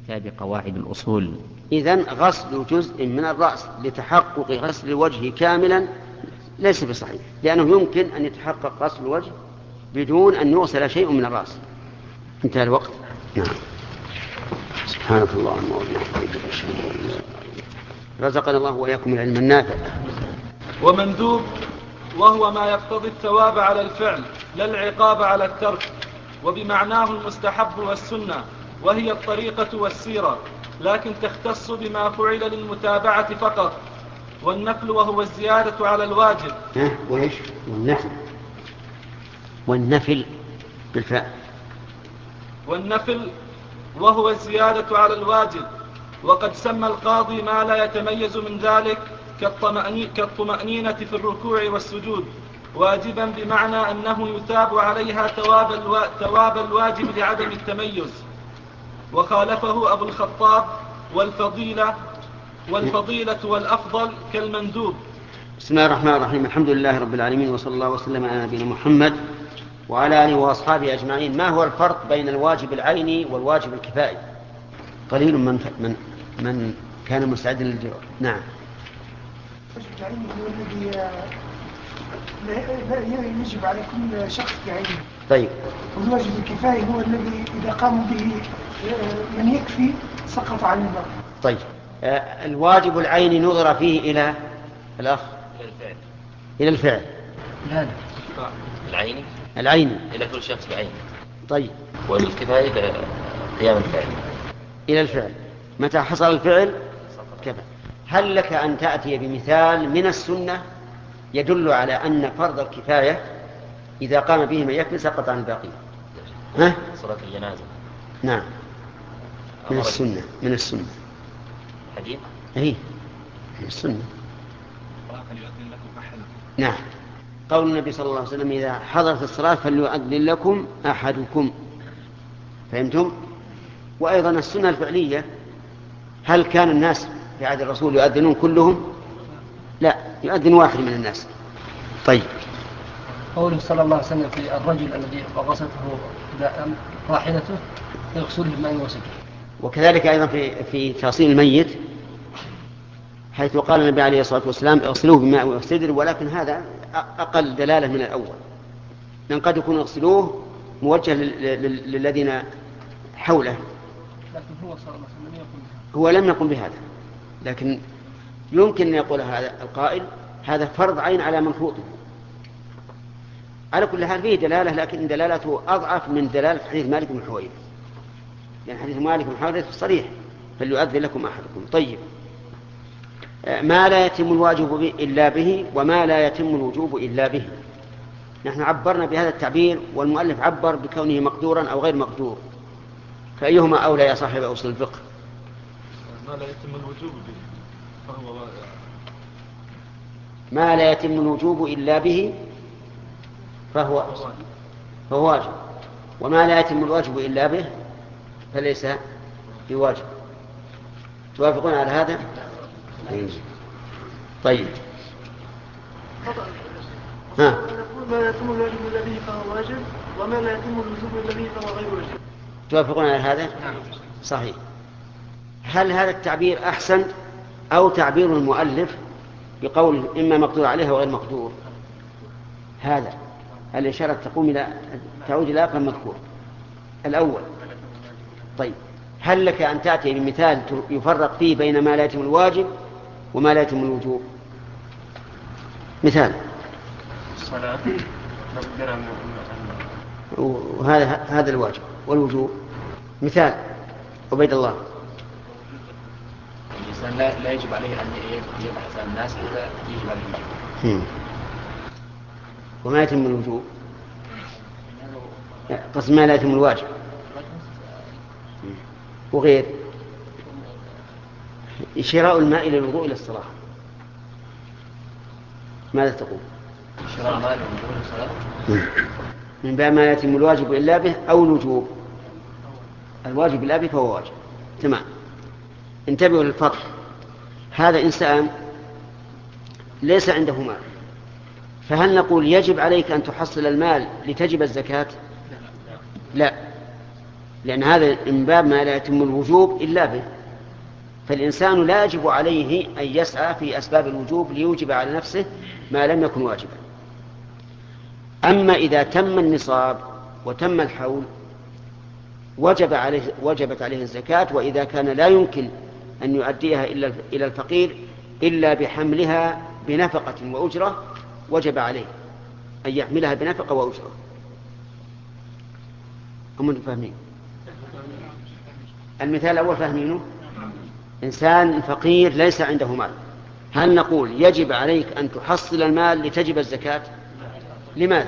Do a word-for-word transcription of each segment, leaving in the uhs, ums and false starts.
كتاب قواعد الأصول. إذن غسل جزء من الرأس لتحقق غسل الوجه كاملا ليس بصحيح، لأنه يمكن أن يتحقق غسل الوجه بدون أن يغسل شيء من الرأس. انتهى الوقت. نعم. سبحانك اللهم وبحمدك رزقنا الله وإياكم العلم النافع. ومندوب وهو ما يقتضي الثواب على الفعل لا العقاب على الترك، وبمعناه المستحب والسنة، وهي الطريقة والسيرة، لكن تختص بما فعل للمتابعة فقط. والنفل وهو الزيادة على الواجب. ها وإيش؟ والنفل والنفل بالفعل. والنفل وهو الزيادة على الواجب، وقد سمى القاضي ما لا يتميز من ذلك كالطمأنينة في الركوع والسجود واجبا، بمعنى أنه يثاب عليها ثواب الوا... ثواب الواجب لعدم التميز. وخالفه أبو الخطاب والفضيلة والفضيلة والأفضل كالمندوب. بسم الله الرحمن الرحيم. الحمد لله رب العالمين، وصلى الله وسلم على نبينا محمد وعلى آله وأصحابه أجمعين. ما هو الفرق بين الواجب العيني والواجب الكفائي؟ قليل من من من كان مستعدا للجواب. نعم. الواجب العيني هو الذي يجب على كل شخص بعينه. طيب. والواجب الكفائي هو الذي إذا قاموا به من يكفي سقط عن الباقي. طيب. آه الواجب العيني نظر فيه إلى الأخ إلى الفعل. إلى الفعل. لا العيني. العيني إلى كل شخص بعينه. طيب. والكفاية إلى قيام الفعل. إلى الفعل. متى حصل الفعل كفى. هل لك أن تأتي بمثال من السنة يدل على أن فرض الكفاية إذا قام به من يكفي سقط عن الباقي؟ ها؟ صلاة الجنازة. نعم. من السنة. من السنة. حديث. إيه. من السنة. نعم. قول النبي صلى الله عليه وسلم إذا حضرت الصلاة فليؤذن لكم أحدكم. فهمتم؟ وأيضا السنة الفعلية، هل كان الناس في عهد الرسول يؤذنون كلهم؟ لا، يؤذن واحد من الناس. طيب. قوله صلى الله عليه وسلم في الرجل الذي غصته راحلته يغسله بماء وسدر. وكذلك أيضا في في تغسيل الميت، حيث قال النبي عليه الصلاة والسلام اغسلوه بماء وسدر، ولكن هذا أقل دلالة من الأول، لأن قد يكون اغسلوه موجه للذين حوله، لكن هو صلى الله عليه وسلم يقول هو لم يقم بهذا، لكن يمكن أن يقول هذا القائل هذا فرض عين على منفوطه. على كل حال فيه دلالة، لكن دلالته أضعف من دلالة حديث مالك بن حويرث، لأن حديث مالك بن حويرث صريح فليؤذن لكم أحدكم. طيب. ما لا يتم الواجب إلا به وما لا يتم الوجوب إلا به. نحن عبرنا بهذا التعبير، والمؤلف عبر بكونه مقدورا أو غير مقدور، فأيهما أولى يا صاحب أصل الفقه؟ ما لا يتم الوجوب به فهو ما لا يتم الوجوب إلا به فهو فهو واجب، وما لا يتم الواجب إلا به فليس بواجب. توافقون على هذا؟ طيب. ها. نقول ما لا يتم الواجب إلا به فهو واجب، وما لا يتم الوجوب إلا به فهو غير واجب. توافقون على هذا؟ صحيح. هل هذا التعبير أحسن أو تعبير المؤلف بقول إما مقدور عليه وغير مقدور؟ هذا الإشارة تقوم إلى تعود إلى أقل مذكور الأول. طيب. هل لك أن تأتي بمثال يفرق فيه بين ما لا يتم الواجب وما لا يتم الوجوب؟ مثال. الصلاة نقدر وهذا هذا الواجب والوجوب. مثال. عبيد الله. الإنسان لا لا يجب عليه أن يبحث عن الناس إذا يجب عليه الوجوب. وما يتم الوجوب قسم ما لا يتم الواجب وغير شراء الماء للوضوء إلى الصلاة. ماذا تقول؟ شراء الماء للوضوء إلى الصلاة من باب ما لا يتم الواجب إلا به أو الوجوب. الواجب إلا به فهو واجب. تمام. انتبهوا للفرق. هذا إنسان ليس عنده مال، فهل نقول يجب عليك أن تحصل المال لتجب الزكاة؟ لا. لأن هذا من باب ما لا يتم الوجوب إلا به، فالإنسان لا يجب عليه أن يسعى في أسباب الوجوب ليوجب على نفسه ما لم يكن واجبا. أما إذا تم النصاب وتم الحول وجب عليه وجبت عليه الزكاة، وإذا كان لا يمكن أن يؤديها إلا إلى الفقير إلا بحملها بنفقة وأجرة وجب عليه أن يحملها بنفقة وأجرة. هم فاهمين؟ المثال الأول فاهمينه؟ إنسان فقير ليس عنده مال، هل نقول يجب عليك أن تحصل المال لتجب الزكاة؟ لماذا؟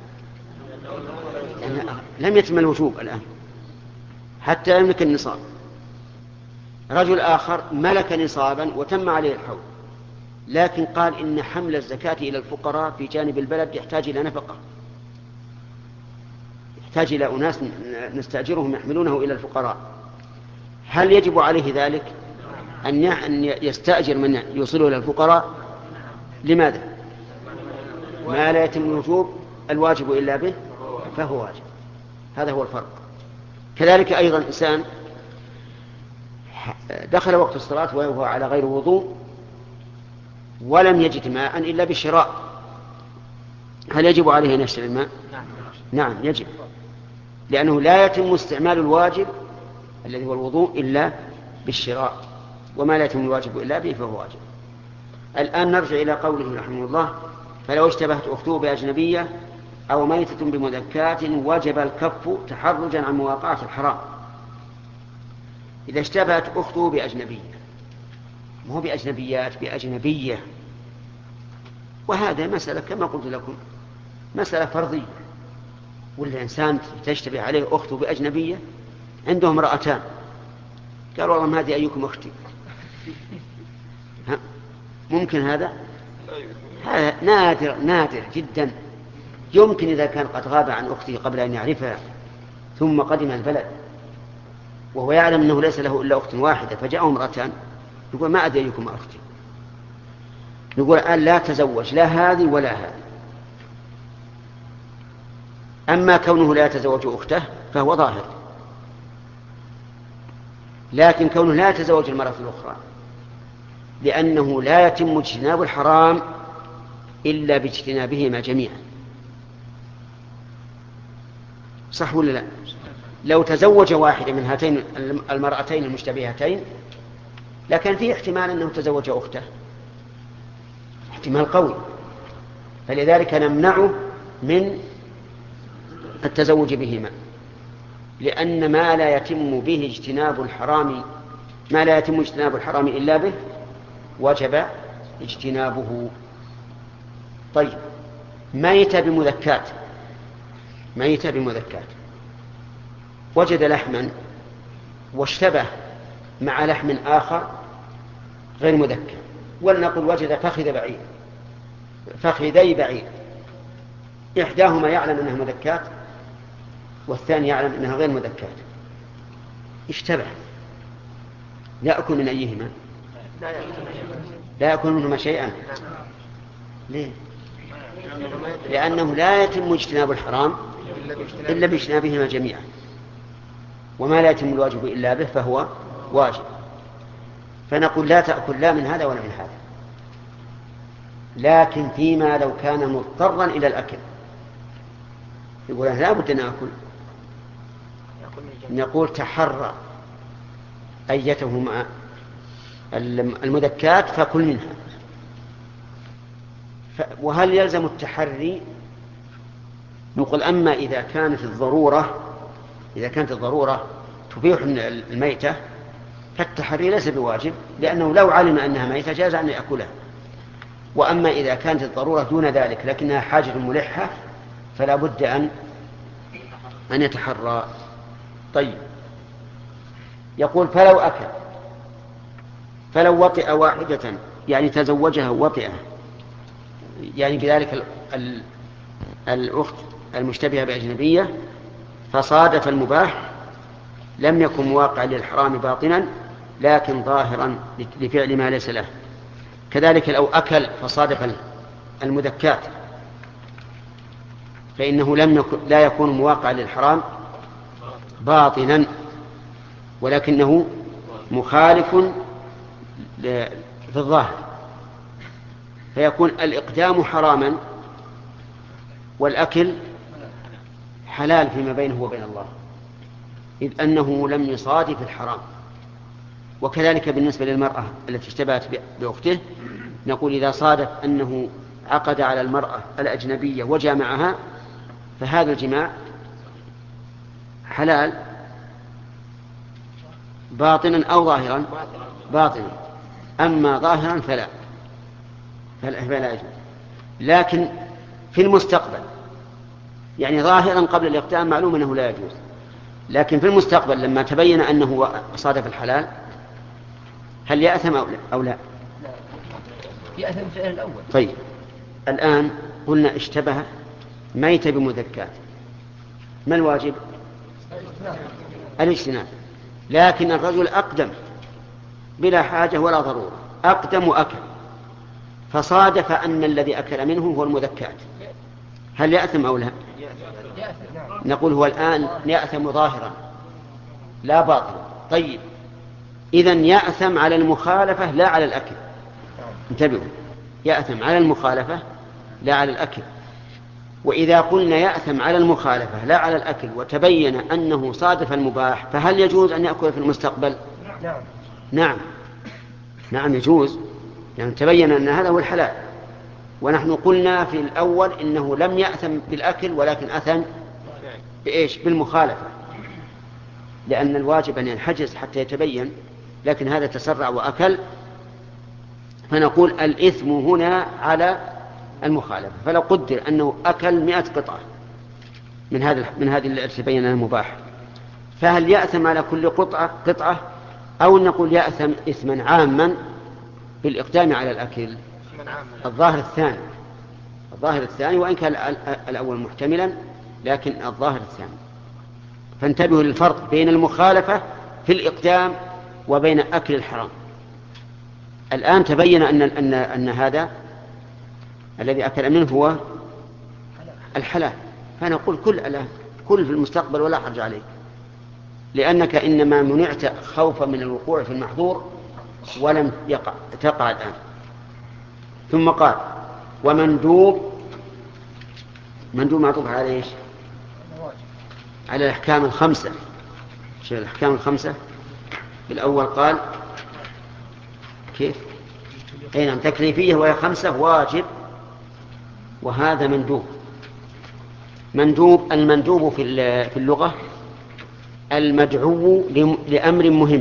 يعني لم يتم الوجوب الآن حتى يملك النصاب. رجل آخر ملك نصابا وتم عليه الحول، لكن قال إن حمل الزكاة إلى الفقراء في جانب البلد يحتاج إلى نفقة، يحتاج إلى أناس نستأجرهم يحملونه إلى الفقراء. هل يجب عليه ذلك أن يستأجر من يوصله إلى الفقراء؟ لماذا؟ ما لا يتم الوجوب الواجب إلا به فهو واجب. هذا هو الفرق. كذلك أيضا إنسان دخل وقت الصلاة وهو على غير وضوء ولم يجد ماء إلا بالشراء، هل يجب عليه أن يشتري الماء؟ نعم يجب، لأنه لا يتم استعمال الواجب الذي هو الوضوء إلا بالشراء، وما لا يتم الواجب إلا به فهو واجب. الآن نرجع إلى قوله رحمه الله: فلو اشتبهت أخته بأجنبية أو ميتة بمذكات وجب الكف تحرجا عن مواقعة الحرام. إذا اشتبهت أخته بأجنبية، مو بأجنبيات، بأجنبية، وهذا مسألة كما قلت لكم مسألة فرضية، ولا إنسان تشتبه عليه أخته بأجنبية عنده امرأتان، قال والله ما هذه أيكم أختي، ها؟ ممكن هذا؟ هذا نادر نادر جدا. يمكن إذا كان قد غاب عن أخته قبل أن يعرفها ثم قدم البلد وهو يعلم أنه ليس له إلا أخت واحدة فجاءه امرأتان، يقول ما أدري أيكم أختي، نقول الآن لا تزوج لا هذه ولا هذه. أما كونه لا يتزوج أخته فهو ظاهر، لكن كونه لا يتزوج المرأة الأخرى لأنه لا يتم اجتناب الحرام إلا باجتنابهما جميعا. صح ولا لا؟ لو تزوج واحدة من هاتين المرأتين المشتبهتين لكن فيه احتمال أنه تزوج أخته، احتمال قوي، فلذلك نمنعه من التزوج بهما، لأن ما لا يتم به اجتناب الحرام ما لا يتم اجتناب الحرام إلا به وجب اجتنابه. طيب، ميت بمذكات، ميت بمذكات وجد لحما واشتبه مع لحم آخر غير مذكر، ولنقل وجد فخذ بعير فخذي بعير، إحداهما يعلم أنها مذكات والثاني يعلم أنها غير مذكات، اشتبه، يأكل من أيهما؟ لا يأكل منهما شيئا. ليه؟ لأنه لا يتم اجتناب الحرام إلا باجتنابهما جميعا، وما لا يتم الواجب إلا به فهو واجب. فنقول لا تأكل لا من هذا ولا من هذا، لكن فيما لو كان مضطرا إلى الأكل يقول لا بد أن أكل، نقول تحرى أيتهما المذكات فكل منها. وهل يلزم التحري؟ نقول أما إذا كانت الضرورة إذا كانت الضرورة تبيح الميتة فالتحري ليس بواجب، لأنه لو علم أنها ميتة جاز أن يأكلها. وأما إذا كانت الضرورة دون ذلك لكنها حاجة ملحة فلا بد أن أن يتحرى. طيب، يقول فلو أكل فلو وطئ واحدة يعني تزوجها وطئها، يعني بذلك ال ال الأخت المشتبهة بأجنبية فصادف المباح لم يكن مواقع للحرام باطنا لكن ظاهرا لفعل ما ليس له. كذلك لو أكل فصادف المذكات فإنه لم يكن لا يكون مواقع للحرام باطنا ولكنه مخالف في الظاهر، فيكون الإقدام حراما والأكل حلال فيما بينه وبين الله، إذ أنه لم يصادف الحرام. وكذلك بالنسبة للمرأة التي اشتبهت بأخته، نقول إذا صادف أنه عقد على المرأة الأجنبية وجامعها فهذا الجماع حلال باطنا أو ظاهرا، باطنا، أما ظاهرا فلا فلا يجوز. لكن في المستقبل، يعني ظاهرا قبل الإقدام معلوم أنه لا يجوز، لكن في المستقبل لما تبين أنه صادف الحلال هل يأثم أو لا؟ يأثم فعل الأول. طيب الآن قلنا اشتبه ميت بمذكات، ما الواجب؟ الاجتناب. لكن الرجل أقدم بلا حاجة ولا ضرورة، أقدم وأكل، فصادف أن الذي أكل منه هو المذكات، هل يأثم أو لا؟ نقول هو الآن يأثم ظاهرا لا باطلا. طيب إذن يأثم على المخالفة لا على الأكل، انتبهوا، يأثم على المخالفة لا على الأكل. وإذا قلنا يأثم على المخالفة لا على الأكل وتبين أنه صادف المباح، فهل يجوز أن يأكل في المستقبل؟ نعم نعم نعم يجوز، يعني تبين أن هذا هو الحلال. ونحن قلنا في الأول إنه لم يأثم بالأكل ولكن أثم بإيش؟ بالمخالفة، لأن الواجب أن ينحجز حتى يتبين، لكن هذا تسرع وأكل، فنقول الإثم هنا على المخالفة. فلو قدر أنه أكل مئة قطعة من هذا من هذه التي تبين أنها مباح، فهل يأثم على كل قطعة قطعة أو نقول يأثم إثما عاما بالإقدام على الأكل؟ الظاهر الثاني، الظاهر الثاني، وإن كان الأول محتملا لكن الظاهر الثاني. فانتبهوا للفرق بين المخالفة في الإقدام وبين أكل الحرام. الآن تبين أن, أن, أن هذا الذي أكل منه هو الحلال، فنقول كل الآن كل في المستقبل ولا حرج عليك، لأنك إنما منعت خوفا من الوقوع في المحظور ولم يقع تقع الآن. ثم قال ومندوب، مندوب معطوف على ايش؟ على الأحكام الخمسة. شيء الأحكام الخمسة بالأول قال كيف؟ أي نعم تكليفية وهي خمسة، واجب، وهذا مندوب. مندوب، المندوب في اللغة المدعو لأمر مهم،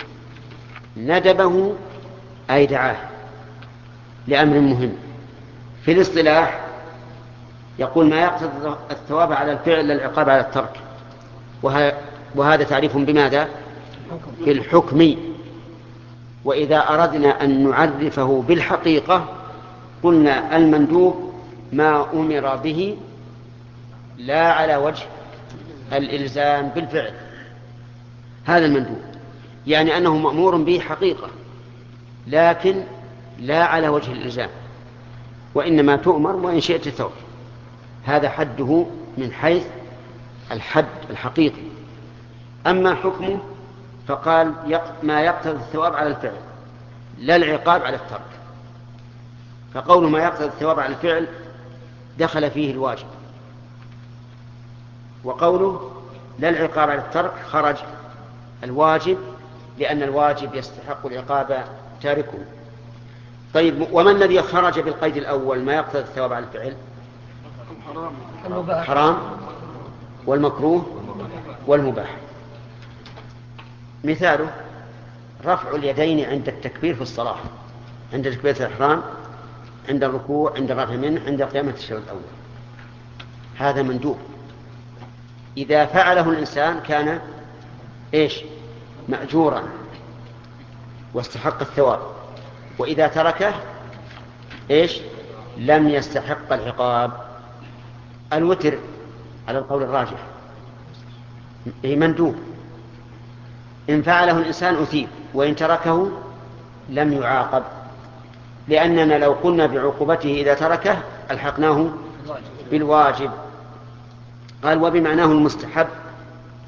ندبه أي دعاه لأمر مهم. في الاصطلاح يقول ما يقتضي الثواب على الفعل للعقاب على الترك، وهذا تعريف بماذا؟ في الحكم. وإذا أردنا أن نعرفه بالحقيقة قلنا المندوب ما أمر به لا على وجه الإلزام بالفعل، هذا المندوب، يعني أنه مأمور به حقيقة لكن لا على وجه الإلزام، وإنما تؤمر وإن شئت ثوب. هذا حده من حيث الحد الحقيقي. أما حكمه فقال ما يقتضي الثواب على الفعل لا العقاب على الترك، فقول ما يقتضي الثواب على الفعل دخل فيه الواجب، وقوله لا العقاب على الترك خرج الواجب، لأن الواجب يستحق العقاب تاركه. طيب وما الذي خرج بالقيد الأول ما يقتضي الثواب على الفعل؟ حرام والمكروه والمباح. مثاله رفع اليدين عند التكبير في الصلاة، عند تكبيرة الإحرام، عند الركوع، عند الرفع منه، عند قيام التشهد الأول، هذا مندوب. إذا فعله الإنسان كان إيش؟ مأجورا واستحق الثواب، وإذا تركه إيش؟ لم يستحق العقاب. الوتر على القول الراجح مندوب، إن فعله الإنسان أثيب وإن تركه لم يعاقب، لأننا لو قلنا بعقوبته إذا تركه ألحقناه بالواجب. قال وبمعناه المستحب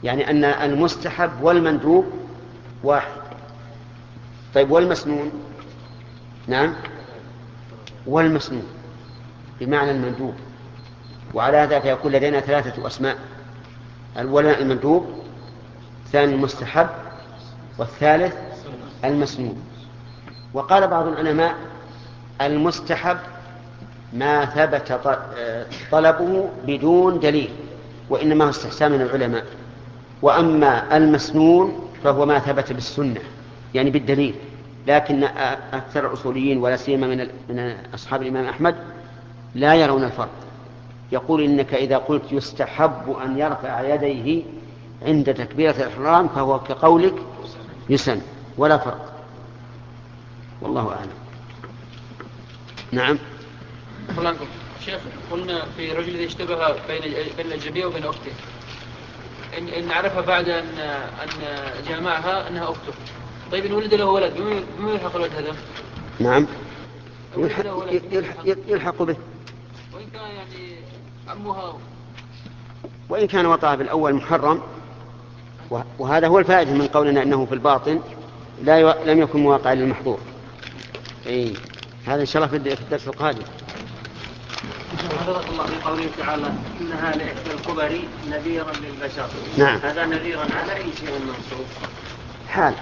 يعني أن المستحب والمندوب واحد. طيب والمسنون؟ نعم، والمسنون بمعنى المندوب. وعلى هذا فيكون لدينا ثلاثة أسماء: الأول المندوب، الثاني المستحب، والثالث المسنون. وقال بعض العلماء المستحب ما ثبت طلبه بدون دليل، وإنما هو استحسان من العلماء. وأما المسنون فهو ما ثبت بالسنة يعني بالدليل. لكن أكثر الأصوليين ولا سيما من من أصحاب الإمام أحمد لا يرون الفرق، يقول إنك إذا قلت يستحب أن يرفع يديه عند تكبيرة الإحرام فهو كقولك يسن، ولا فرق، والله أعلم. نعم. فلانكم شيخ، قلنا في رجل إذا اشتبه بين بين الأجنبية وبين أخته، إن, إن عرف بعد أن أن جامعها أنها أخته، طيب إن ولد له ولد بما يلحق الولد هذا؟ نعم، يلحق, يلحق, يلحق به، وإن كان يعني عمها، وإن كان وطأ بالأول محرم. وهذا هو الفائدة من قولنا أنه في الباطن لا ي... لم يكن مواقع للمحظور. إيه. هذا إن شاء الله في الدرس القادم. حفظك الله في قوله تعالى إنها لإحدى الكبر نذيرا للبشر. نعم. هذا نذيرا على أي شيء منصوب؟ حال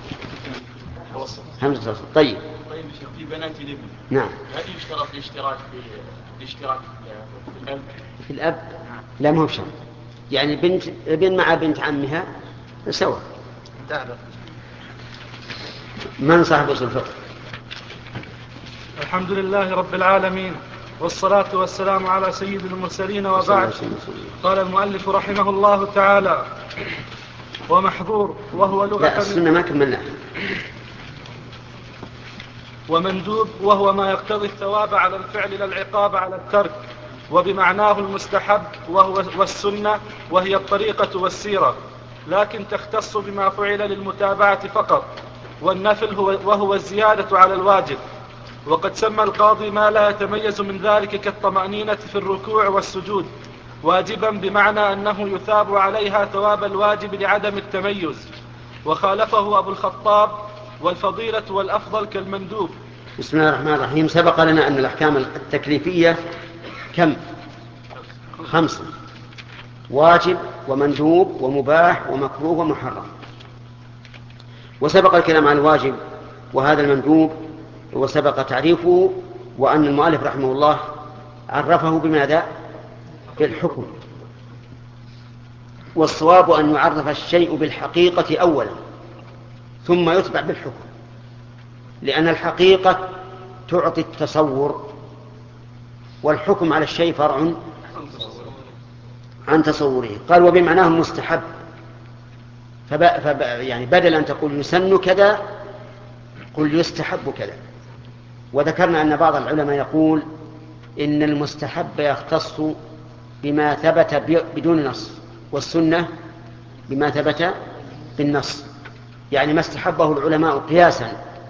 همزة وصل. طيب. طيب في بنات الابن. نعم. هل يشترط الاشتراك في الاشتراك في الأب؟ في الأب لا، ما هو بشرط. يعني بنت ابن مع بنت عمها سوا. من صاحب أصول الفقه؟ الحمد لله رب العالمين، والصلاة والسلام على سيد المرسلين، وبعد. قال المؤلف رحمه الله تعالى: ومحظور وهو لغة. لا، السنة ما كملنا. ومندوب وهو ما يقتضي الثواب على الفعل لا العقاب على الترك، وبمعناه المستحب وهو والسنة، وهي الطريقة والسيرة، لكن تختص بما فعل للمتابعة فقط. والنفل هو وهو الزيادة على الواجب. وقد سمى القاضي ما لا يتميز من ذلك كالطمأنينة في الركوع والسجود واجبا، بمعنى أنه يثاب عليها ثواب الواجب لعدم التميز. وخالفه أبو الخطاب: والفضيلة والأفضل كالمندوب. بسم الله الرحمن الرحيم. سبق لنا أن الأحكام التكليفية كم؟ خمسة: واجب ومندوب ومباح ومكروه ومحرم. وسبق الكلام عن الواجب وهذا المندوب، وسبق تعريفه، وأن المؤلف رحمه الله عرفه بماذا؟ بالحكم. والصواب أن يعرف الشيء بالحقيقة أولا ثم يتبع بالحكم، لأن الحقيقة تعطي التصور، والحكم على الشيء فرع عن تصوره. قال وبمعناه المستحب، فب... فب... يعني بدل أن تقول يسن كذا قل يستحب كذا. وذكرنا أن بعض العلماء يقول إن المستحب يختص بما ثبت بدون نص، والسنة بما ثبت بالنص. يعني ما استحبه العلماء قياسا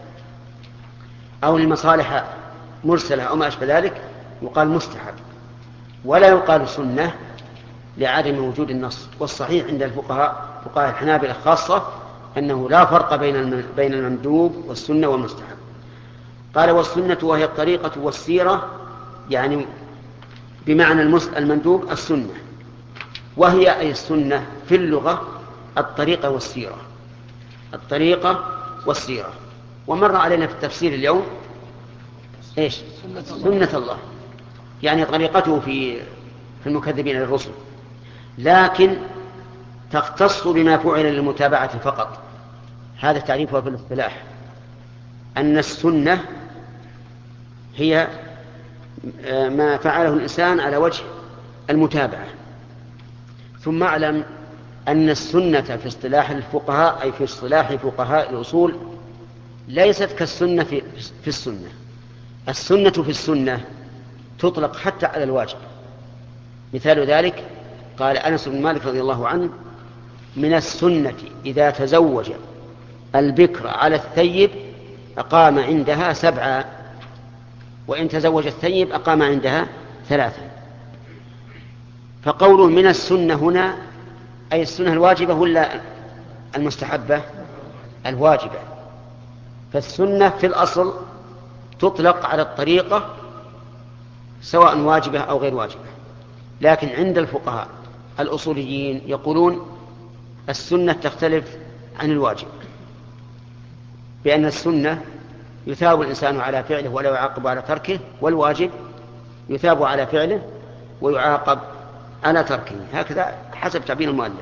أو لمصالح مرسلة أو ما أشبه ذلك يقال مستحب، ولا يقال سنة لعدم وجود النص. والصحيح عند الفقهاء فقهاء الحنابلة خاصة أنه لا فرق بين بين المندوب والسنة والمستحب. قال والسنة وهي الطريقة والسيرة، يعني بمعنى المندوب السنة، وهي أي السنة في اللغة الطريقة والسيرة، الطريقة والسيرة. ومر علينا في التفسير اليوم إيش؟ سنة الله، يعني طريقته في في المكذبين للرسل، لكن تختص بما فعل للمتابعة فقط. هذا تعريفها في الاصطلاح، أن السنة هي ما فعله الإنسان على وجه المتابعة. ثم اعلم أن السنة في اصطلاح الفقهاء، أي في اصطلاح فقهاء الأصول، ليست كالسنة في, في السنة. السنة في السنة تطلق حتى على الواجب. مثال ذلك قال أنس بن مالك رضي الله عنه: من السنة إذا تزوج البكر على الثيب أقام عندها سبعة، وإن تزوج الثيب أقام عندها ثلاثة. فقوله من السنة هنا أي السنة الواجبة ولا المستحبة؟ الواجبة. فالسنة في الأصل تطلق على الطريقة سواء واجبة أو غير واجبة، لكن عند الفقهاء الأصوليين يقولون السنة تختلف عن الواجب، بأن السنة يثاب الإنسان على فعله ولا يعاقب على تركه، والواجب يثاب على فعله ويعاقب على تركه، هكذا حسب تعبير المؤلف.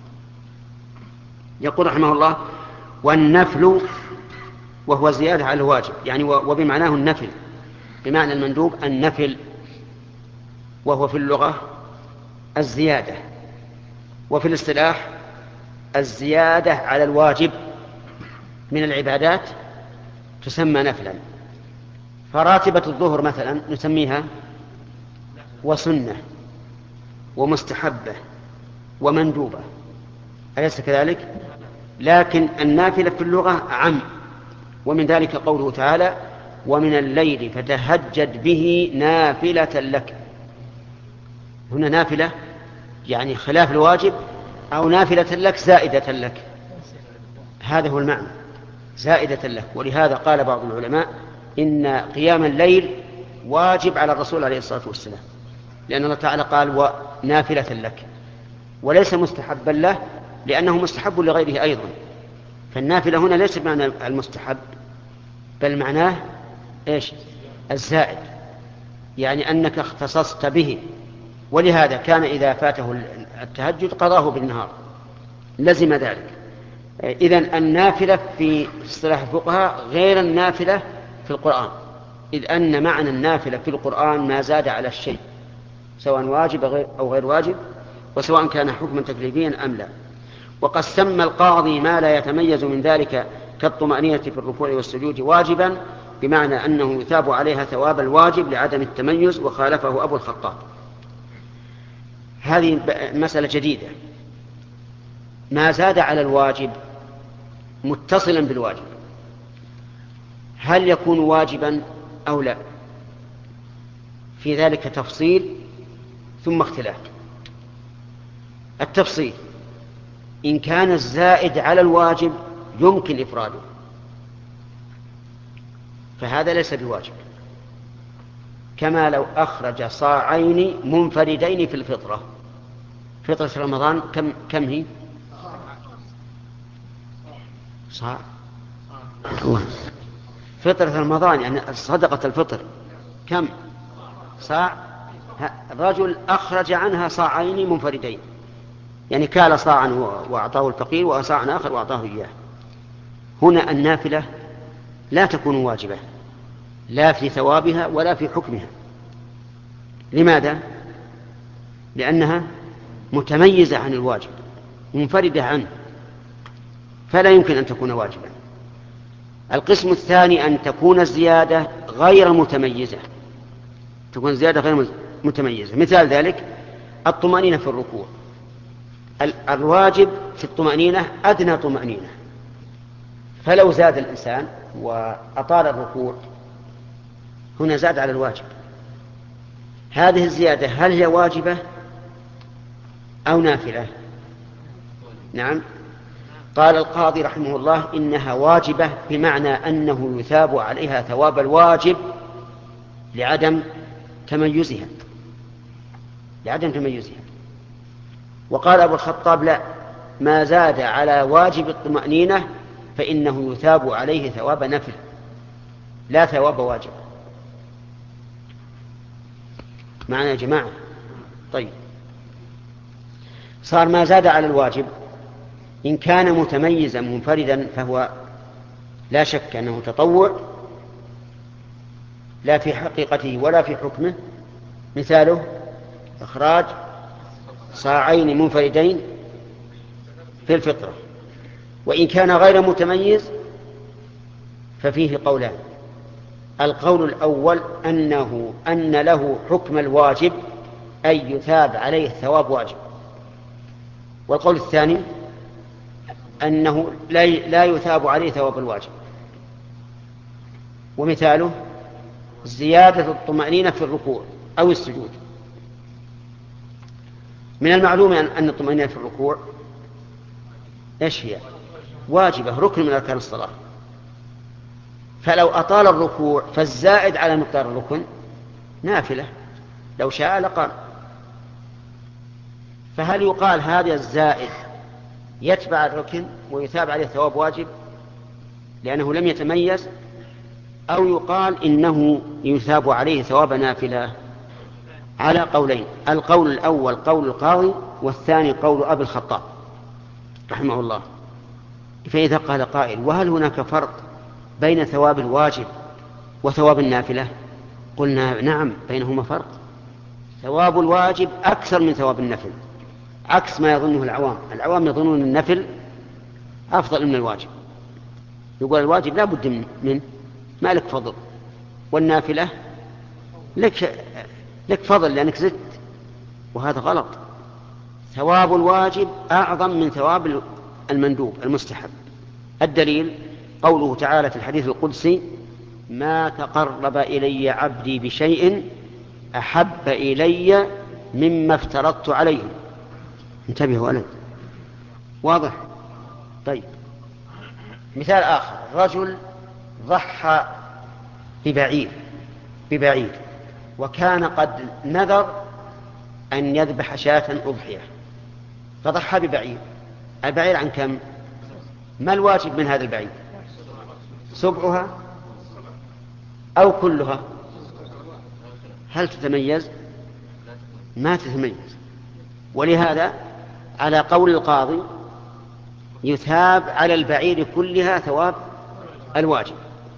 يقول رحمه الله: والنفل وهو زيادة على الواجب، يعني وبمعناه النفل، بمعنى المندوب النفل، وهو في اللغة الزيادة، وفي الاصطلاح الزيادة على الواجب من العبادات تسمى نفلا. فراتبة الظهر مثلا نسميها وسنة ومستحبة ومندوبة، أليس كذلك؟ لكن النافلة في اللغة عم، ومن ذلك قوله تعالى: ومن الليل فتهجد به نافلة لك. هنا نافلة يعني خلاف الواجب، أو نافلة لك زائدة لك، هذا هو المعنى، زائدة لك. ولهذا قال بعض العلماء إن قيام الليل واجب على الرسول عليه الصلاة والسلام، لأن الله تعالى قال ونافلة لك، وليس مستحبا له، لأنه مستحب لغيره أيضا. فالنافلة هنا ليس بمعنى المستحب، بل معناه إيش؟ الزائد، يعني أنك اختصصت به. ولهذا كان إذا فاته التهجد قضاه بالنهار، لزم ذلك. إذن النافلة في اصطلاح الفقهاء غير النافلة في القرآن، إذ أن معنى النافلة في القرآن ما زاد على الشيء، سواء واجب أو غير واجب، وسواء كان حكما تكليفيا أم لا. وقد سمى القاضي ما لا يتميز من ذلك كالطمأنينة في الركوع والسجود واجبا، بمعنى أنه يثاب عليها ثواب الواجب لعدم التميز، وخالفه أبو الخطاب. هذه مسألة جديدة، ما زاد على الواجب متصلا بالواجب، هل يكون واجبا أو لا؟ في ذلك تفصيل ثم اختلاف. التفصيل: إن كان الزائد على الواجب يمكن إفراده فهذا ليس بواجب، كما لو أخرج صاعين منفردين في الفطرة. فطرة رمضان كم, كم هي؟ صاع. فطرة رمضان يعني صدقة الفطر كم؟ صاع. الرجل أخرج عنها صاعين منفردين، يعني كال صاعا وأعطاه الفقير وصاعا آخر وأعطاه إياه. هنا النافلة لا تكون واجبة، لا في ثوابها ولا في حكمها. لماذا؟ لأنها متميزة عن الواجب، منفردة عنه، فلا يمكن أن تكون واجبا. القسم الثاني أن تكون الزيادة غير متميزة، تكون زيادة غير متميزة. مثال ذلك الطمأنينة في الركوع، الواجب في الطمأنينة أدنى طمأنينة، فلو زاد الإنسان وأطال الركوع هنا زاد على الواجب. هذه الزيادة هل هي واجبة أو نافلة؟ نعم. قال القاضي رحمه الله إنها واجبة، بمعنى أنه يثاب عليها ثواب الواجب لعدم تميزها لعدم تميزها. وقال أبو الخطاب لا، ما زاد على واجب الطمأنينة فإنه يثاب عليه ثواب نفل لا ثواب واجب. معنا يا جماعة؟ طيب، صار ما زاد على الواجب إن كان متميزا منفردا فهو لا شك أنه تطوع لا في حقيقته ولا في حكمه. مثاله إخراج صاعين منفردين في الفطرة. وإن كان غير متميز ففيه قولان: القول الأول أنه أن له حكم الواجب أي يثاب عليه ثواب واجب، والقول الثاني أنه لا يثاب عليه ثواب الواجب. ومثاله زيادة الطمأنينة في الركوع أو السجود. من المعلوم أن الطمأنينة في الركوع إيش هي؟ واجبة، ركن من أركان الصلاة. فلو أطال الركوع فالزائد على مقدار الركن نافلة، لو شاء لقال. فهل يقال هذا الزائد يتبع الركن ويثاب عليه ثواب واجب لأنه لم يتميز، أو يقال إنه يثاب عليه ثواب نافلة؟ على قولين، القول الأول قول القاضي، والثاني قول أبي الخطاب رحمه الله. فإذا قال قائل وهل هناك فرق بين ثواب الواجب وثواب النافلة؟ قلنا نعم بينهما فرق. ثواب الواجب أكثر من ثواب النفل، عكس ما يظنه العوام. العوام يظنون النفل أفضل من الواجب، يقول الواجب لا بد منه ما لك فضل، والنافلة لك, لك فضل لأنك زدت، وهذا غلط. ثواب الواجب أعظم من ثواب المندوب المستحب. الدليل قوله تعالى في الحديث القدسي: ما تقرب إلي عبدي بشيء أحب إلي مما افترضت عليه. انتبهوا ألد واضح؟ طيب، مثال آخر: رجل ضحى ببعير ببعير وكان قد نذر أن يذبح شاة أضحية، فضحى ببعير. البعير عن كم؟ ما الواجب من هذا البعير؟ سبعها أو كلها؟ هل تتميز؟ ما تتميز. ولهذا على قول القاضي يثاب على البعير كلها ثواب الواجب،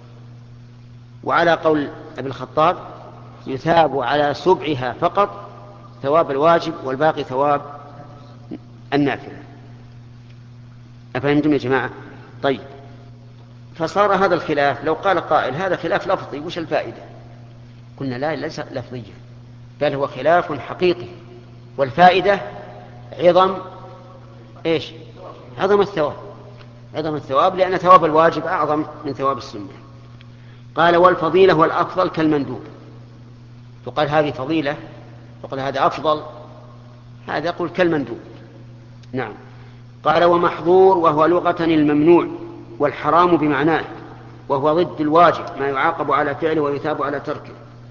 وعلى قول أبي الخطاب يثاب على سبعها فقط ثواب الواجب والباقي ثواب النافلة. أفهمتم يا جماعة؟ طيب، فصار هذا الخلاف. لو قال قائل هذا خلاف لفظي وش الفائدة؟ قلنا لا، ليس لفظيا، بل هو خلاف حقيقي، والفائدة عظم إيش؟ عظم الثواب، عظم الثواب، لأن ثواب الواجب أعظم من ثواب السنة. قال: والفضيلة والأفضل كالمندوب. فقال هذه فضيلة، وقال هذا أفضل، هذا يقول كالمندوب. نعم. قال: ومحظور وهو لغة الممنوع، والحرام بمعناه، وهو ضد الواجب، ما يعاقب على فعله ويثاب على تركه.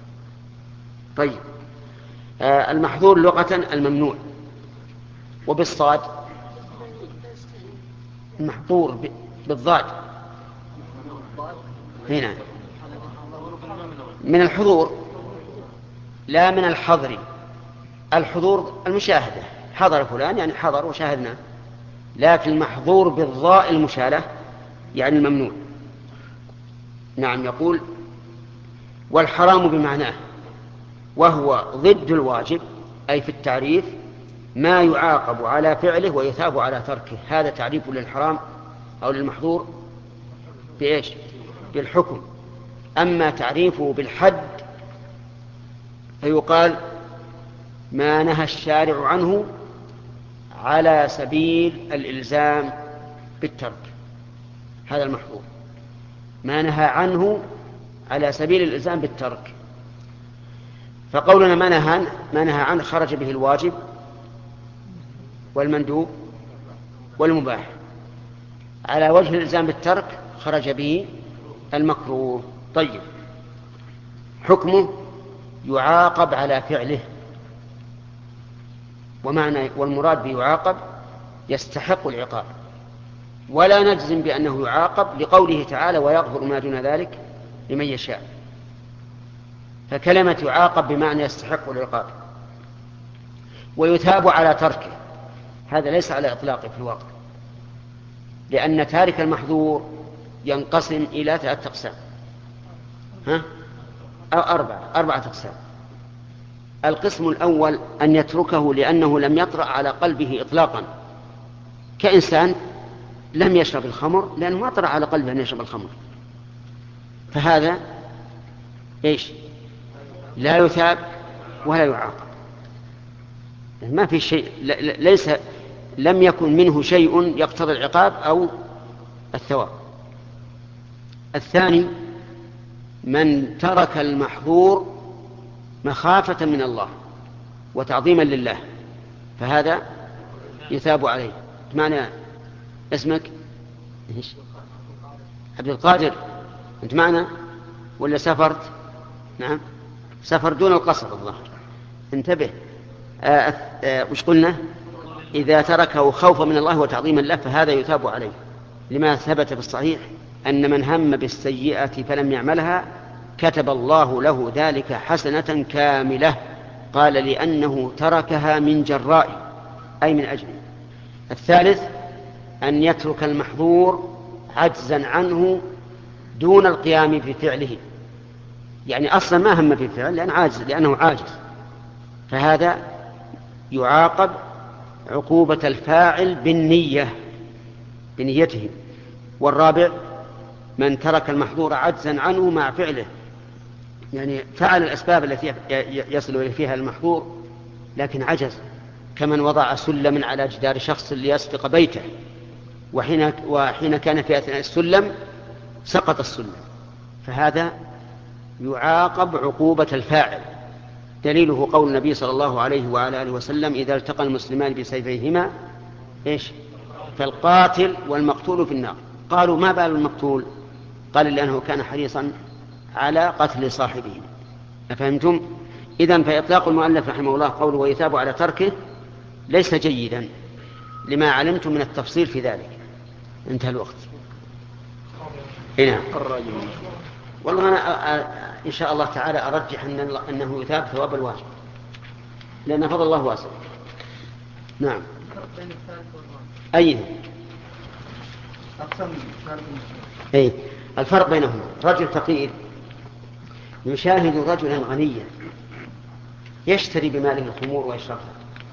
طيب، آه المحظور لغة الممنوع، وبالصاد المحظور بالضاد هنا من الحضور لا من الحضر. الحضور المشاهدة، حضر فلان يعني حضر وشاهدنا، لكن المحظور بالضاء المشالة يعني الممنوع. نعم. يقول: والحرام بمعناه، وهو ضد الواجب، أي في التعريف ما يعاقب على فعله ويثاب على تركه. هذا تعريف للحرام أو للمحظور بإيش؟ بالحكم. أما تعريفه بالحد فيقال ما نهى الشارع عنه على سبيل الإلزام بالترك، هذا المحظور. ما نهى عنه على سبيل الإلزام بالترك. فقولنا ما نهى ما نهى عنه خرج به الواجب والمندوب والمباح. على وجه الإلزام بالترك خرج به المكروه. طيب، حكمه يعاقب على فعله، ومعنى والمراد بيعاقب يستحق العقاب، ولا نجزم بأنه يعاقب لقوله تعالى: ويغفر ما دون ذلك لمن يشاء. فكلمة يعاقب بمعنى يستحق العقاب. ويثاب على تركه، هذا ليس على إطلاقه في الواقع، لأن تارك المحظور ينقسم إلى ثلاثة أقسام، ها؟ أو أربعة أربعة أقسام. القسم الأول أن يتركه لأنه لم يطرأ على قلبه إطلاقا، كإنسان لم يشرب الخمر لأنه ما طرأ على قلبه أن يشرب الخمر، فهذا إيش؟ لا يثاب ولا يعاقب، ما في شيء، ليس لم يكن منه شيء يقتضي العقاب أو الثواب. الثاني من ترك المحظور مخافة من الله وتعظيما لله، فهذا يثاب عليه. معنى اسمك إيش؟ عبد القادر. أنت معنا ولا سافرت؟ نعم سافر دون القصر الظهر. انتبه. آه آه وش قلنا؟ إذا تركه خوفا من الله وتعظيما له فهذا يثاب عليه، لما ثبت في الصحيح أن من هم بالسيئة فلم يعملها كتب الله له ذلك حسنة كاملة. قال لأنه تركها من جراء أي من أجله. الثالث أن يترك المحظور عجزا عنه دون القيام بفعله، يعني أصلا ما هم في الفعل لأن عاجز لأنه عاجز، فهذا يعاقب عقوبة الفاعل بالنية بنيته. والرابع من ترك المحظور عجزا عنه مع فعله، يعني فعل الأسباب التي يصل فيها المحظور لكن عجز، كمن وضع سلما على جدار شخص ليسبق بيته وحين, وحين كان في أثناء السلم سقط السلم، فهذا يعاقب عقوبة الفاعل. دليله قول النبي صلى الله عليه وعلى آله وسلم إذا التقى المسلمان بسيفيهما إيش؟ فالقاتل والمقتول في النار. قالوا ما بال المقتول؟ قال لأنه كان حريصا على قتل صاحبه. أفهمتم؟ إذن فإطلاق المؤلف رحمه الله قوله ويثاب على تركه ليس جيدا لما علمتم من التفصيل في ذلك. انتهى الوقت. هنا والله أنا إن شاء الله تعالى أرجح أنه يثاب ثواب الواجب لأن فضل الله واسع. نعم. أيه أي الفرق بينهما رجل فقير يشاهد رجلا غنيا يشتري بماله الخمور ويشربها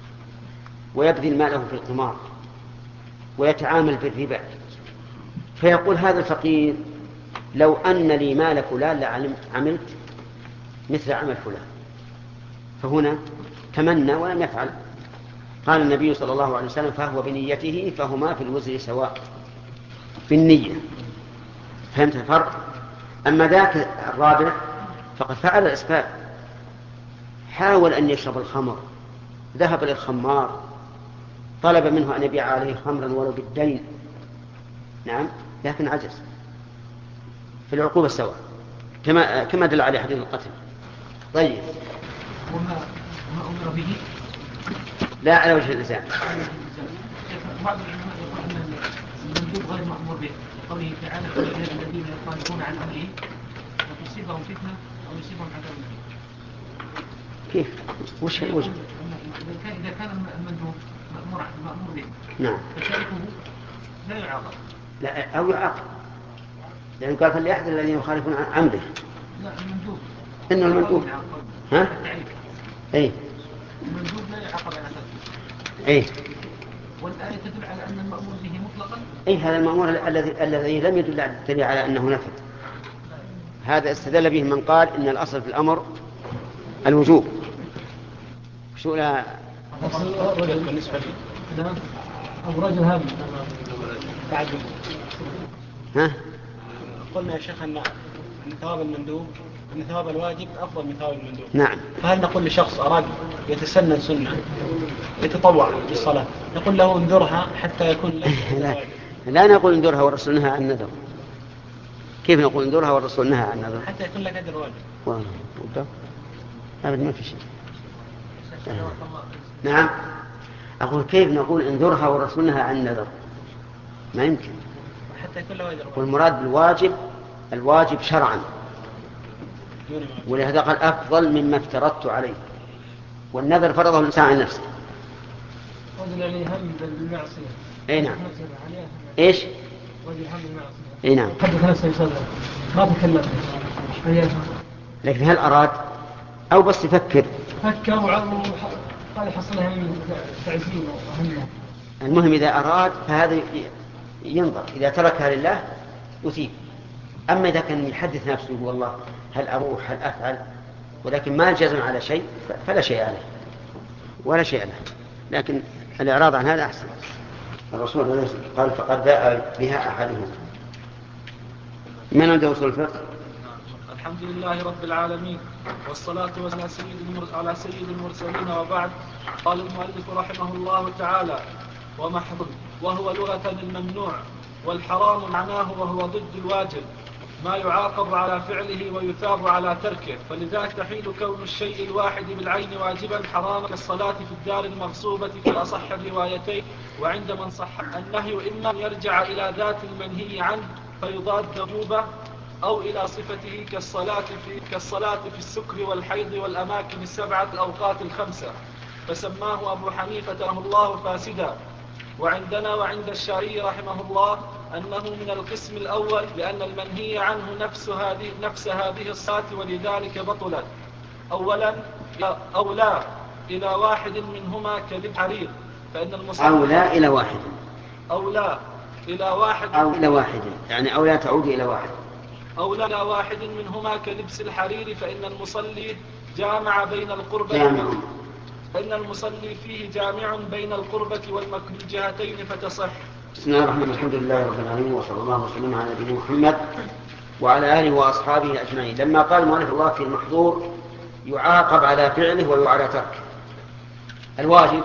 ويبذل ماله في القمار ويتعامل بالربا، فيقول هذا الفقير لو أن لي مال فلان لعملت مثل عمل فلان، فهنا تمنى ولم يفعل. قال النبي صلى الله عليه وسلم فهو بنيته فهما في الوزر سواء بالنية. فهمت الفرق؟ أما ذاك الرابع فقد فعل الأسباب، حاول أن يشرب الخمر، ذهب للخمار طلب منه أن يبيع عليه خمرا ولو بالدين، نعم، لكن عجز. في العقوبة سواء كما كما دل عليه حديث القتل. طيب وما ما أمر به لا على وجه الإلزام. بعض العلماء يقول أن المندوب غير مأمور به، قوله تعالى الذين يخالفون عن أمره وتصيبهم فتنة أو يصيبهم عذاب أليم. كيف؟ وش الوجه؟ إذا كان المندوب مأمور مأمور به نعم فتاركه لا يعاقب. لا أو يعاقب لأن قال فليحذر الذين يخالفون عن أمره. لا المندوب إنه المندوب ها؟ أي المندوب لا يعاقب على تركه. أي والآية تدل على أن المأمور به مطلقا. أي هذا المأمور الذي الذي لم يدل على أنه نفذ. هذا استدل به من قال إن الأصل في الأمر الوجوب. شو لا بالنسبة لي أو رجل هذا تعجب. ها؟ قلنا يا شيخ أن ثواب المندوب أن ثواب الواجب أفضل من ثواب المندوب. نعم. فهل نقول لشخص أراد يتسنن سنة يتطوع بالصلاة نقول له انذرها حتى يكون لا. لا نقول انذرها والرسول نهى عن النذر. كيف نقول انذرها والرسول نهى عن النذر؟ حتى يكون لك أجر واجب. والله أبدا ما في شيء. نعم أقول كيف نقول انذرها والرسول نهى عن النذر؟ ما يمكن. حتى يكون له أجر. والمراد بالواجب الواجب شرعا، ولهذا قال أفضل مما افترضت عليه، والنذر فرضه الإنسان عن نفسه. رجل يعني هم بالمعصية. أي نعم. إيش؟ رجل هم بالمعصية. أي نعم. حدث نفسه يصلي ما تكلم. لكن هل أراد أو بس يفكر؟ فكر وعظم قال يحصلها من تعزيم وهمه. المهم إذا أراد فهذا ينظر، إذا تركها لله يثيب. أما إذا كان يحدث نفسه والله هل أروح هل أفعل ولكن ما جزم على شيء فلا شيء عليه ولا شيء له، لكن الإعراض عن هذا أحسن. الرسول قال فقد باء بها أحدهم. من عنده أصول الفقه؟ الحمد لله رب العالمين والصلاة والسلام على سيد المرسلين وبعد. قال المؤلف رحمه الله تعالى ومحظور وهو لغة الممنوع، والحرام معناه وهو ضد الواجب ما يعاقب على فعله ويثاب على تركه، فلذلك تحيل كون الشيء الواحد بالعين واجبا حراما كالصلاة في الدار المغصوبة في أصح الروايتين. وعند من صح النهي إما أن يرجع إلى ذات المنهي عنه فيضاد ذنوبه، أو إلى صفته كالصلاة في, كالصلاة في السكر والحيض والأماكن السبعة الأوقات الخمسة، فسماه أبو حنيفة رحمه الله فاسدا. وعندنا وعند الشافعي رحمه الله أنه من القسم الأول، لأن المنهي عنه نفس هذه, نفس هذه الصلاة، ولذلك بطلت. أولا أو لا إلى واحد منهما كلب حرير، فإن المصلي أو لا إلى واحد أو لا إلى واحد أو إلى واحد يعني أو لا تعود إلى واحد أو لا إلى واحد منهما كلبس الحرير، فإن المصلي جامع بين القربة جامع. فإن المصلي فيه جامع بين القربة والمكروه الجهتين فتصح. بسم الله الرحمن الرحيم. الحمد لله رب العالمين، وصلى الله وسلم على نبينا محمد وعلى آله وأصحابه أجمعين. لما قال المؤلف الله في المحظور يعاقب على فعله ويعلى تركه، الواجب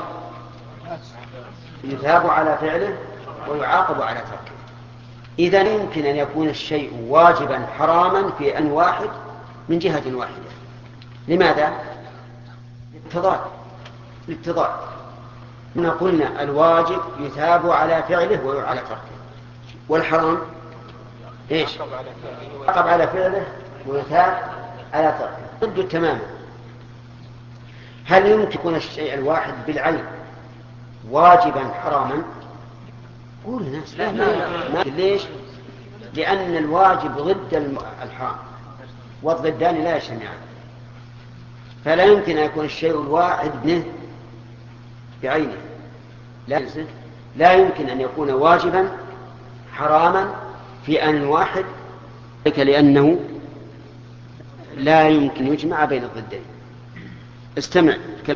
يثاب على فعله ويعاقب على تركه. إذا يمكن أن يكون الشيء واجبا حراما في أن واحد من جهة واحدة. لماذا؟ للتضاد للتضاد إن قلنا الواجب يثاب على فعله ويعلى تركه، والحرام إيش؟ يعاقب على فعله ويثاب على تركه، ضد تماما. هل يمكن يكون الشيء الواحد بالعين واجبا حراما؟ قول الناس لا لا لا. ليش؟ لأن الواجب ضد الحرام، والضدان لا يجتمعان، فلا يمكن أن يكون الشيء الواحد به بعينه، لا, لا يمكن أن يكون واجبا حراما في آن واحد، لأنه لا يمكن يجمع بين الضدين. استمع.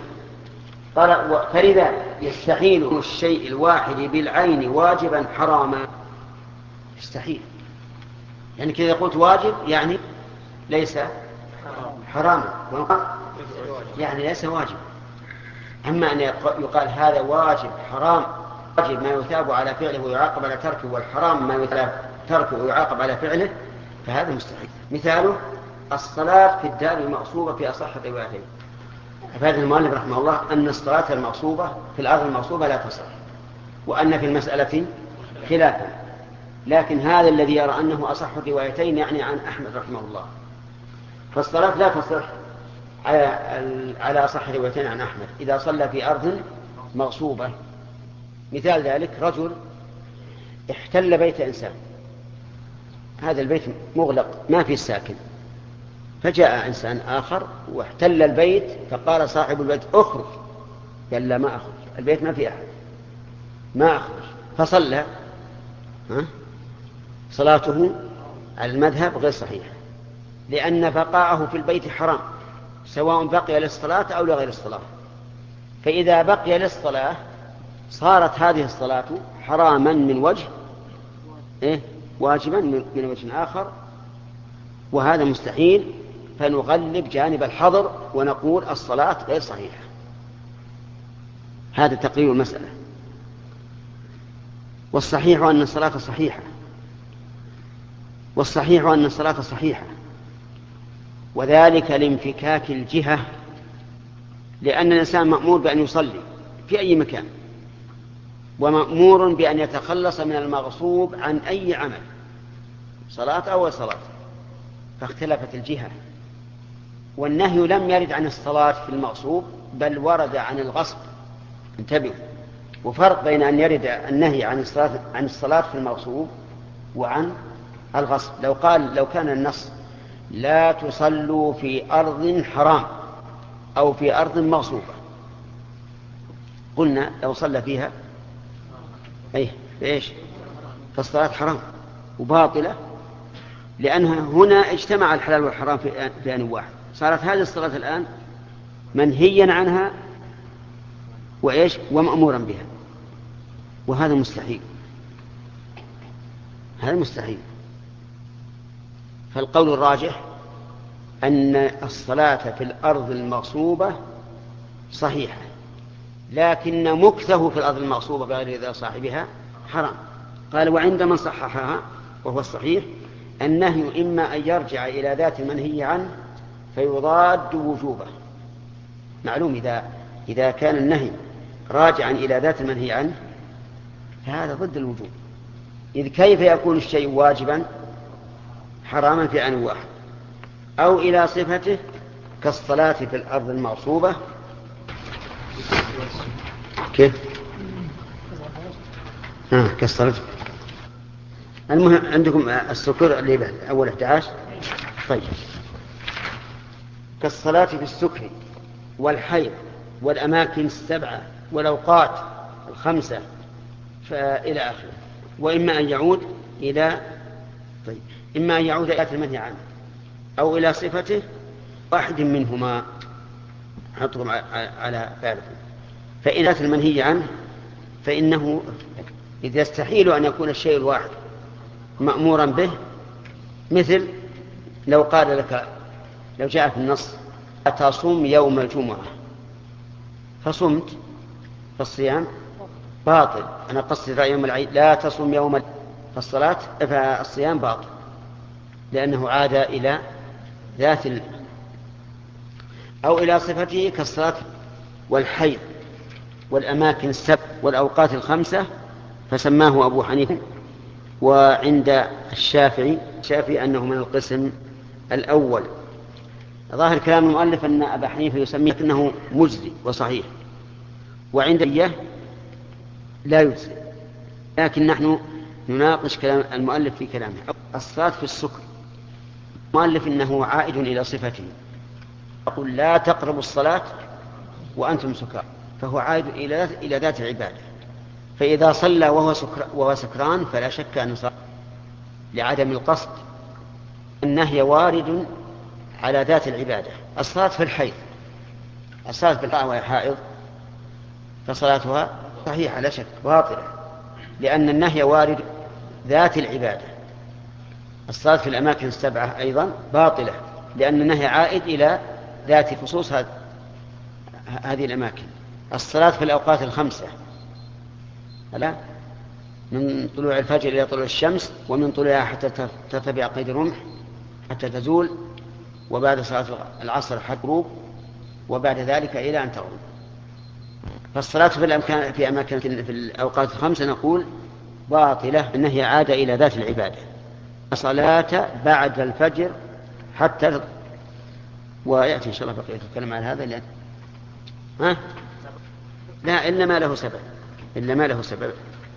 قال فلذا يستحيل الشيء الواحد بالعين واجبا حراما. يستحيل، يعني كذا قلت واجب يعني ليس حراما، يعني ليس واجب. أما أن يقال هذا واجب حرام، واجب ما يثاب على فعله ويعاقب على تركه، والحرام ما يثاب على تركه ويعاقب على فعله، فهذا مستحيل. مثاله الصلاة في الدار المغصوبة في أصح الروايتين. أفاد المؤلف رحمه الله أن الصلاة المغصوبة في الأرض المغصوبة لا تصح، وأن في المسألة خلافا، لكن هذا الذي يرى أنه أصح الروايتين يعني عن أحمد رحمه الله. فالصلاة لا تصح على على أصح الروايتين عن أحمد إذا صلى في أرض مغصوبة. مثال ذلك رجل احتل بيت إنسان، هذا البيت مغلق ما فيه ساكن، فجاء إنسان آخر واحتل البيت، فقال صاحب البيت اخرج، قال لا ما أخرج، البيت ما فيه أحد، ما أخرج، فصلى. ها؟ صلاته على المذهب غير صحيحة، لأن بقاءه في البيت حرام، سواء بقي للصلاة أو لغير الصلاة. فإذا بقي للصلاة صارت هذه الصلاة حراما من وجه، إيه؟ واجبا من وجه آخر، وهذا مستحيل. فنغلب جانب الحظر ونقول الصلاة غير صحيحة. هذا تقرير المسألة. والصحيح أن الصلاة صحيحة والصحيح أن الصلاة صحيحة وذلك لانفكاك الجهة، لأن الإنسان مأمور بأن يصلي في أي مكان، ومأمور بأن يتخلص من المغصوب عن أي عمل، صلاة أو صلاة، فاختلفت الجهة. والنهي لم يرد عن الصلاة في المغصوب، بل ورد عن الغصب. انتبهوا، وفرق بين أن يرد النهي عن الصلاة, عن الصلاة في المغصوب وعن الغصب. لو قال لو كان النص لا تصلوا في أرض حرام أو في أرض مغصوبة، قلنا لو صلى فيها أيه إيش؟ فالصلاة حرام وباطلة، لأنها هنا اجتمع الحلال والحرام في آن واحد. صارت هذه الصلاة الآن منهيا عنها وإيش ومأمورا بها، وهذا مستحيل، هذا مستحيل. فالقول الراجح أن الصلاة في الأرض المغصوبة صحيحة، لكن مكثه في الأرض المغصوبة بغير رضا صاحبها حرام. قال وعند من صححها وهو الصحيح النهي إما أن يرجع إلى ذات المنهي عنه فيضاد وجوبه. معلوم إذا, إذا كان النهي راجعا إلى ذات المنهي عنه فهذا ضد الوجوب، إذ كيف يكون الشيء واجبا حراما في آن واحد، أو إلى صفته كالصلاة في الأرض المغصوبة. كيف؟ آه كالصلاة. المهم عندكم السكر اللي بعد أول أحد عشر. طيب كالصلاة في السكر والحيض والأماكن السبعة والأوقات الخمسة فإلى آخره. وإما أن يعود إلى طيب إما أن يعود إلى المنهي عنه أو إلى صفته واحد منهما حطهم على بالكم. فإن ذات المنهي عنه فإنه إذ يستحيل أن يكون الشيء الواحد مأمورا به، مثل لو قال لك لو جاء في النص أتصوم يوم الجمعة فصمت فالصيام باطل. أنا قصد يوم العيد لا تصوم يوم فالصلاة فالصيام باطل لأنه عاد إلى ذات ال... أو إلى صفته كالصلاة والحيض والأماكن السبع والأوقات الخمسة فسماه أبو حنيفة. وعند الشافعي الشافعي أنه من القسم الأول. ظاهر كلام المؤلف أن أبا حنيفة يسميه أنه مجزي وصحيح، وعند إياه لا يجزي. لكن نحن نناقش كلام المؤلف في كلامه. الصلاة في السكر المؤلف إنه عائد إلى صفته، يقول لا تقربوا الصلاة وأنتم سكر، فهو عائد إلى إلى ذات العبادة. فإذا صلى وهو, سكر وهو سكران فلا شك أن صلى لعدم القصد. النهي وارد على ذات العبادة. الصلاة في الحيض الصلاة في الحائض وهي حائض فصلاتها صحيحة لا شك باطلة لأن النهي وارد ذات العبادة. الصلاة في الأماكن السبعة أيضا باطلة لأن النهي عائد إلى ذات خصوص هذه الأماكن. الصلاة في الأوقات الخمسة لا من طلوع الفجر إلى طلوع الشمس ومن طلوعها حتى ترتفع قيد الرمح حتى تزول، وبعد صلاة العصر حتى غروب، وبعد ذلك إلى أن تغرب. فالصلاة في الأمكان في أماكن في الأوقات الخمسة نقول باطلة النهي عاد إلى ذات العبادة. صلاة بعد الفجر حتى ويأتي إن شاء الله بقية الكلام عن هذا لأن ها لا إلا ما له سبب إلا ما له سبب.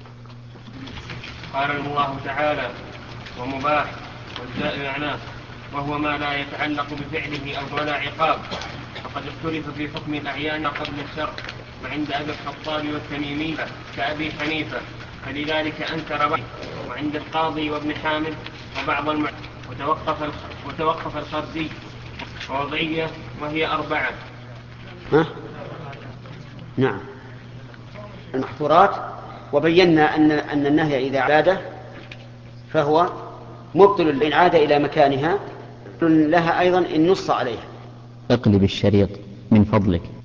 قال الله تعالى ومباح والجاء معناه وهو ما لا يتعلق بفعله أو ولا عقاب. فقد اختلف في حكم الأعيان قبل الشرع وعند أبي الخطاب والتميمي كأبي حنيفة فلذلك أنكر بعض، وعند القاضي وابن حامد وبعض المع... وتوقف الخ... وتوقف الخرزي ووضعية وهي أربعة. ها؟ نعم المحظورات. وبينا أن أن النهي إذا عاد فهو مبطل إن عاد إلى مكانها لها أيضا إن نص عليها. اقلب الشريط من فضلك.